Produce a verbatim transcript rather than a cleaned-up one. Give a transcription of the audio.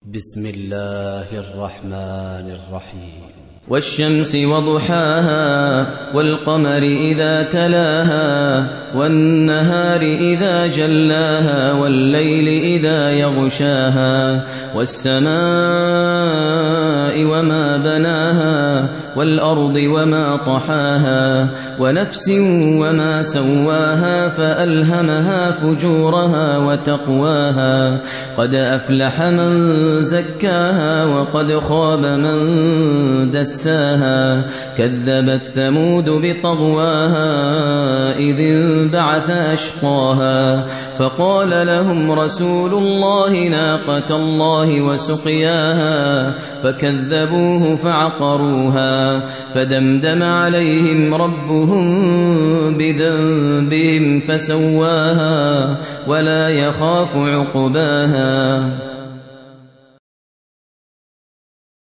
بسم الله الرحمن الرحيم. والشمس وضحاها والقمر إذا تلاها والنهار إذا جلاها والليل إذا يغشاها والسماء وما بناها والأرض وما طحاها ونفس وما سواها فألهمها فجورها وتقواها قد أفلح من زكاها وقد خاب من دساها كذبت ثمود بطغواها إذ انبعث أشقاها فقال لهم رسول الله ناقة الله وسقياها فكذبوه فعقروها فدمدم عليهم ربهم بذنبهم فسواها ولا يخاف عقباها.